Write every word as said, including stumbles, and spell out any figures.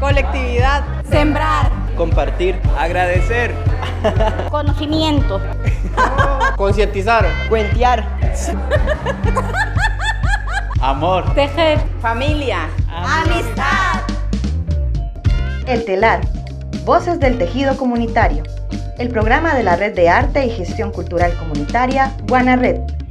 colectividad, sembrar, compartir, agradecer, conocimiento, concientizar, cuentear, amor, tejer, familia, amistad. El Telar, Voces del Tejido Comunitario, el programa de la Red de Arte y Gestión Cultural Comunitaria, Guanared.